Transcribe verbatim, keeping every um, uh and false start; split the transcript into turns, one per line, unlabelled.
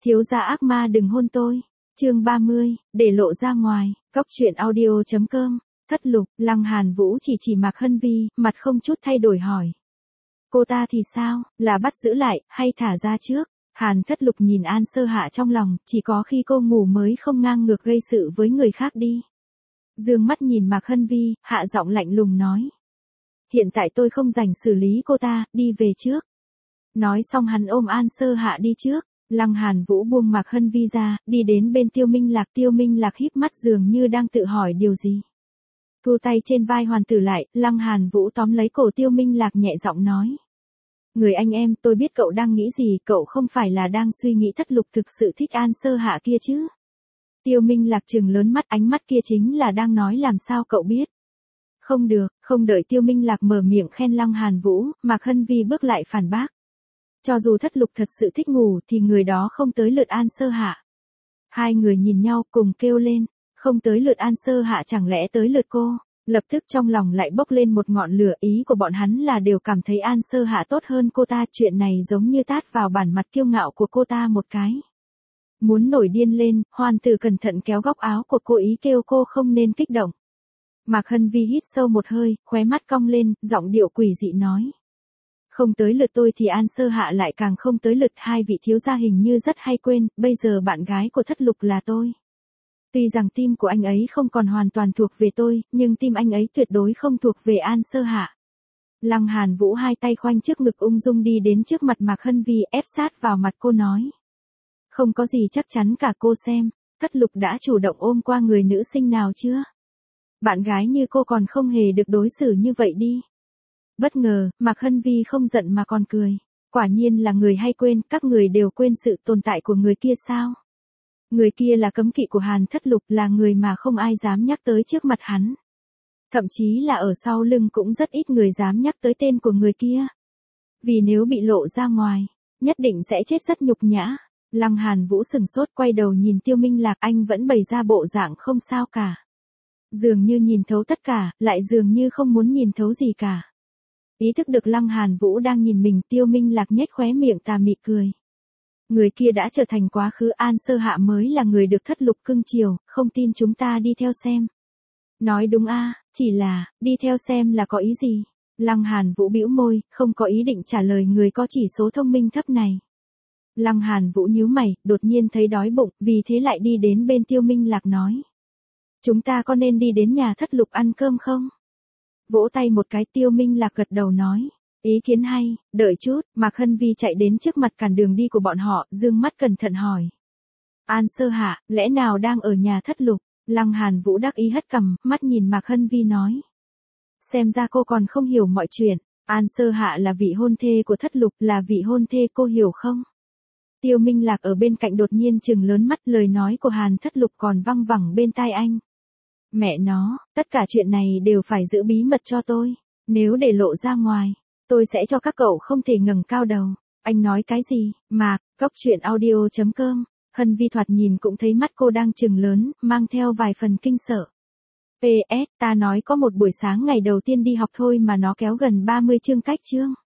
Thiếu gia ác ma đừng hôn tôi. Chương ba mươi, để lộ ra ngoài, cóc truyện audio chấm com. Thất lục, Lăng Hàn Vũ chỉ chỉ Mạc Hân Vi, mặt không chút thay đổi hỏi. Cô ta thì sao, là bắt giữ lại, hay thả ra trước? Hàn Thất Lục nhìn An Sơ Hạ trong lòng, chỉ có khi cô ngủ mới không ngang ngược gây sự với người khác đi. Dương mắt nhìn Mạc Hân Vi, hạ giọng lạnh lùng nói. Hiện tại tôi không rảnh xử lý cô ta, đi về trước. Nói xong hắn ôm An Sơ Hạ đi trước. Lăng Hàn Vũ buông Mạc Hân Vi ra, đi đến bên Tiêu Minh Lạc. Tiêu Minh Lạc híp mắt dường như đang tự hỏi điều gì. Thu tay trên vai hoàn tử lại, Lăng Hàn Vũ tóm lấy cổ Tiêu Minh Lạc nhẹ giọng nói. Người anh em, tôi biết cậu đang nghĩ gì, cậu không phải là đang suy nghĩ Thất Lục thực sự thích An Sơ Hạ kia chứ? Tiêu Minh Lạc trừng lớn mắt, ánh mắt kia chính là đang nói làm sao cậu biết. Không được, không đợi Tiêu Minh Lạc mở miệng khen Lăng Hàn Vũ, Mạc Hân Vi bước lại phản bác. Cho dù Thất Lục thật sự thích ngủ thì người đó không tới lượt An Sơ Hạ. Hai người nhìn nhau cùng kêu lên, không tới lượt An Sơ Hạ chẳng lẽ tới lượt cô? Lập tức trong lòng lại bốc lên một ngọn lửa, ý của bọn hắn là đều cảm thấy An Sơ Hạ tốt hơn cô ta, chuyện này giống như tát vào bản mặt kiêu ngạo của cô ta một cái. Muốn nổi điên lên, Hoàn Tử cẩn thận kéo góc áo của cô, ý kêu cô không nên kích động. Mạc Hân Vi hít sâu một hơi, khóe mắt cong lên, giọng điệu quỷ dị nói. Không tới lượt tôi thì An Sơ Hạ lại càng không tới lượt, hai vị thiếu gia hình như rất hay quên, bây giờ bạn gái của Thất Lục là tôi. Tuy rằng tim của anh ấy không còn hoàn toàn thuộc về tôi, nhưng tim anh ấy tuyệt đối không thuộc về An Sơ Hạ. Lăng Hàn Vũ hai tay khoanh trước ngực ung dung đi đến trước mặt Mạc Hân Vi, ép sát vào mặt cô nói. Không có gì chắc chắn cả, cô xem, Thất Lục đã chủ động ôm qua người nữ sinh nào chưa? Bạn gái như cô còn không hề được đối xử như vậy đi. Bất ngờ, Mạc Hân Vi không giận mà còn cười. Quả nhiên là người hay quên, các người đều quên sự tồn tại của người kia sao? Người kia là cấm kỵ của Hàn Thất Lục, là người mà không ai dám nhắc tới trước mặt hắn. Thậm chí là ở sau lưng cũng rất ít người dám nhắc tới tên của người kia. Vì nếu bị lộ ra ngoài, nhất định sẽ chết rất nhục nhã. Lăng Hàn Vũ sừng sốt, quay đầu nhìn Tiêu Minh Lạc, anh vẫn bày ra bộ dạng không sao cả. Dường như nhìn thấu tất cả, lại dường như không muốn nhìn thấu gì cả. Ý thức được Lăng Hàn Vũ đang nhìn mình, Tiêu Minh Lạc nhếch khóe miệng tà mị cười. Người kia đã trở thành quá khứ, An Sơ Hạ mới là người được Thất Lục cưng chiều, không tin chúng ta đi theo xem. Nói đúng a, chỉ là, đi theo xem là có ý gì? Lăng Hàn Vũ bĩu môi, không có ý định trả lời người có chỉ số thông minh thấp này. Lăng Hàn Vũ nhíu mày, đột nhiên thấy đói bụng, vì thế lại đi đến bên Tiêu Minh Lạc nói. Chúng ta có nên đi đến nhà Thất Lục ăn cơm không? Vỗ tay một cái, Tiêu Minh Lạc gật đầu nói. Ý kiến hay, đợi chút, Mạc Hân Vi chạy đến trước mặt cản đường đi của bọn họ, dương mắt cẩn thận hỏi. An Sơ Hạ, lẽ nào đang ở nhà Thất Lục? Lăng Hàn Vũ đắc ý hất cằm, mắt nhìn Mạc Hân Vi nói. Xem ra cô còn không hiểu mọi chuyện, An Sơ Hạ là vị hôn thê của Thất Lục, là vị hôn thê, cô hiểu không? Tiêu Minh Lạc ở bên cạnh đột nhiên trừng lớn mắt, lời nói của Hàn Thất Lục còn văng vẳng bên tai anh. Mẹ nó, tất cả chuyện này đều phải giữ bí mật cho tôi, nếu để lộ ra ngoài, tôi sẽ cho các cậu không thể ngẩng cao đầu. Anh nói cái gì? Mạc, cóc truyện audio chấm com. Hân Vi thoạt nhìn cũng thấy mắt cô đang trừng lớn, mang theo vài phần kinh sợ. pê ét, ta nói có một buổi sáng ngày đầu tiên đi học thôi mà nó kéo gần ba mươi chương cách chương.